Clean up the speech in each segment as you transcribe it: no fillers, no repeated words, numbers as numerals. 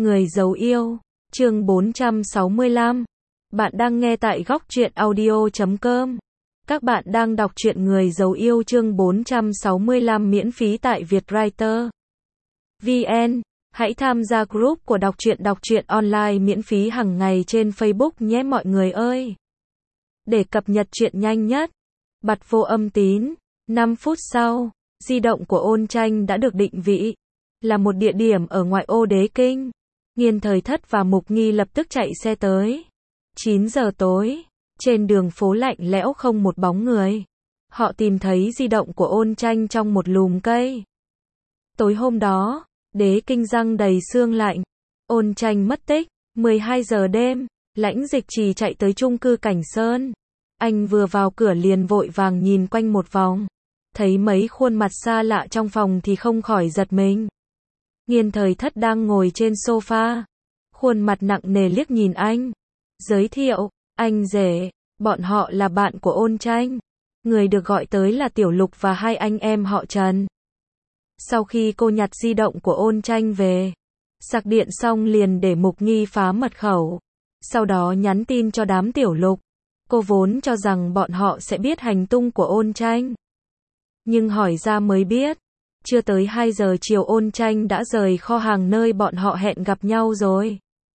Người giấu yêu, chương 465. Bạn đang nghe tại góc truyện audio.com. Các bạn đang đọc truyện Người giấu yêu chương 465 miễn phí tại Vietwriter VN. Hãy tham gia group của đọc truyện online miễn phí hàng ngày trên Facebook nhé mọi người ơi. Để cập nhật truyện nhanh nhất, bật vô âm tín. 5 phút sau, di động của Ôn Tranh đã được định vị là một địa điểm ở ngoại ô Đế Kinh. Nghiên Thời Thất và Mục Nghi lập tức chạy xe tới. 9 giờ tối, trên đường phố lạnh lẽo không một bóng người. Họ tìm thấy di động của Ôn Tranh trong một lùm cây. Tối hôm đó, Đế Kinh giăng đầy sương lạnh. Ôn Tranh mất tích. 12 giờ đêm, Lãnh Dịch Trì chạy tới chung cư Cảnh Sơn. Anh vừa vào cửa liền vội vàng nhìn quanh một vòng. Thấy mấy khuôn mặt xa lạ trong phòng thì không khỏi giật mình. Nghiên Thời Thất đang ngồi trên sofa. Khuôn mặt nặng nề liếc nhìn anh. Giới thiệu, anh rể, bọn họ là bạn của Ôn Tranh. Người được gọi tới là Tiểu Lục và hai anh em họ Trần. Sau khi cô nhặt di động của Ôn Tranh về, sạc điện xong liền để Mục Nghi phá mật khẩu. Sau đó nhắn tin cho đám Tiểu Lục. Cô vốn cho rằng bọn họ sẽ biết hành tung của Ôn Tranh. Nhưng hỏi ra mới biết, chưa tới 2 giờ chiều Ôn Tranh đã rời kho hàng nơi bọn họ hẹn gặp nhau rồi.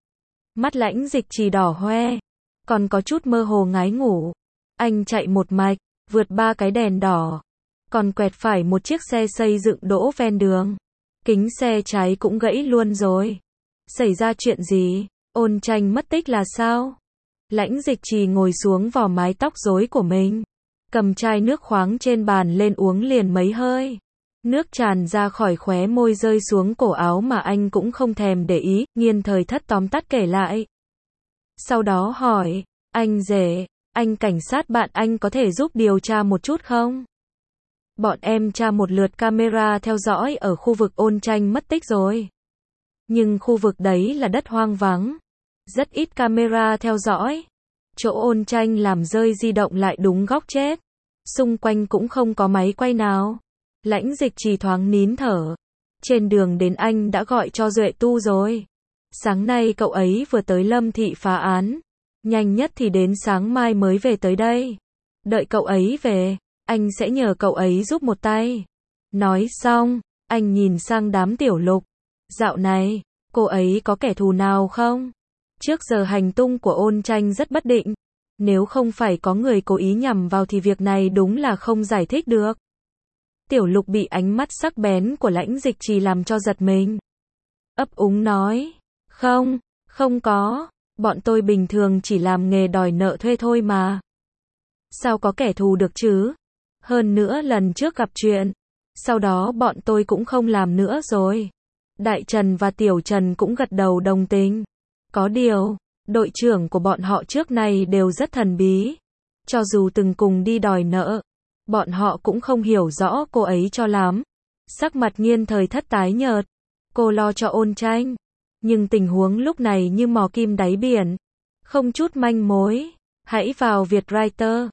Mắt Lãnh Dịch Trì đỏ hoe, còn có chút mơ hồ ngái ngủ. Anh chạy một mạch, vượt 3 cái đèn đỏ, còn quẹt phải một chiếc xe xây dựng đỗ ven đường. Kính xe trái cũng gãy luôn rồi. Xảy ra chuyện gì? Ôn Tranh mất tích là sao? Lãnh Dịch Trì ngồi xuống vò mái tóc rối của mình, cầm chai nước khoáng trên bàn lên uống liền mấy hơi. Nước tràn ra khỏi khóe môi rơi xuống cổ áo mà anh cũng không thèm để ý. Nghiên Thời Thất tóm tắt kể lại. Sau đó hỏi, anh rể, anh cảnh sát bạn anh có thể giúp điều tra một chút không? Bọn em tra một lượt camera theo dõi ở khu vực Ôn Tranh mất tích rồi. Nhưng khu vực đấy là đất hoang vắng. Rất ít camera theo dõi. Chỗ Ôn Tranh làm rơi di động lại đúng góc chết. Xung quanh cũng không có máy quay nào. Lãnh Dịch Trì thoáng nín thở. Trên đường đến anh đã gọi cho Duệ Tu rồi. Sáng nay cậu ấy vừa tới Lâm Thị phá án. Nhanh nhất thì đến sáng mai mới về tới đây. Đợi cậu ấy về, anh sẽ nhờ cậu ấy giúp một tay. Nói xong, anh nhìn sang đám Tiểu Lục. Dạo này, cô ấy có kẻ thù nào không? Trước giờ hành tung của Ôn Tranh rất bất định. Nếu không phải có người cố ý nhằm vào thì việc này đúng là không giải thích được. Tiểu Lục bị ánh mắt sắc bén của Lãnh Dịch Trì làm cho giật mình. Ấp úng nói, không có, bọn tôi bình thường chỉ làm nghề đòi nợ thuê thôi mà. Sao có kẻ thù được chứ? Hơn nữa lần trước gặp chuyện, sau đó bọn tôi cũng không làm nữa rồi. Đại Trần và Tiểu Trần cũng gật đầu đồng tình. Có điều, đội trưởng của bọn họ trước này đều rất thần bí. Cho dù từng cùng đi đòi nợ, bọn họ cũng không hiểu rõ cô ấy cho lắm. Sắc mặt Nghiên Thời Thất tái nhợt. Cô lo cho Ôn Tranh. Nhưng tình huống lúc này như mò kim đáy biển. Không chút manh mối. Hãy vào Vietwriter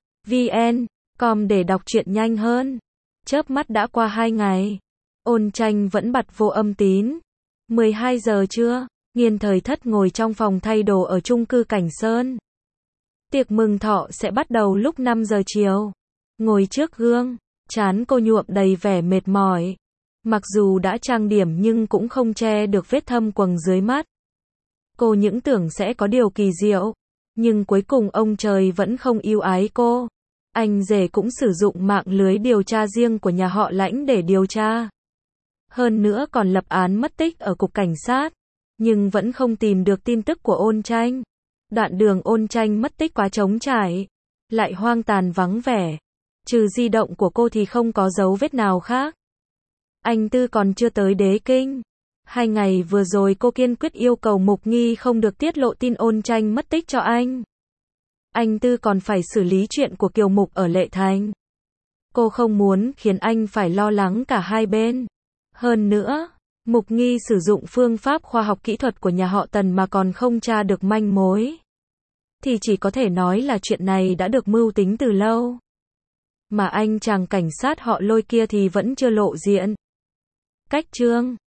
VN.com để đọc truyện nhanh hơn. Chớp mắt đã qua 2 ngày. Ôn Tranh vẫn bật vô âm tín. 12 giờ trưa, Nghiên Thời Thất ngồi trong phòng thay đồ ở chung cư Cảnh Sơn. Tiệc mừng thọ sẽ bắt đầu lúc 5 giờ chiều. Ngồi trước gương, trán cô nhuộm đầy vẻ mệt mỏi. Mặc dù đã trang điểm nhưng cũng không che được vết thâm quầng dưới mắt. Cô những tưởng sẽ có điều kỳ diệu, nhưng cuối cùng ông trời vẫn không yêu ái cô. Anh rể cũng sử dụng mạng lưới điều tra riêng của nhà họ Lãnh để điều tra. Hơn nữa còn lập án mất tích ở cục cảnh sát, nhưng vẫn không tìm được tin tức của Ôn Tranh. Đoạn đường Ôn Tranh mất tích quá trống trải, lại hoang tàn vắng vẻ. Trừ di động của cô thì không có dấu vết nào khác. Anh Tư còn chưa tới Đế Kinh. 2 ngày vừa rồi cô kiên quyết yêu cầu Mục Nghi không được tiết lộ tin Ôn Tranh mất tích cho anh. Anh Tư còn phải xử lý chuyện của Kiều Mục ở Lệ Thành. Cô không muốn khiến anh phải lo lắng cả hai bên. Hơn nữa, Mục Nghi sử dụng phương pháp khoa học kỹ thuật của nhà họ Tần mà còn không tra được manh mối. Thì chỉ có thể nói là chuyện này đã được mưu tính từ lâu. Mà anh chàng cảnh sát họ Lôi kia thì vẫn chưa lộ diện. Cách chương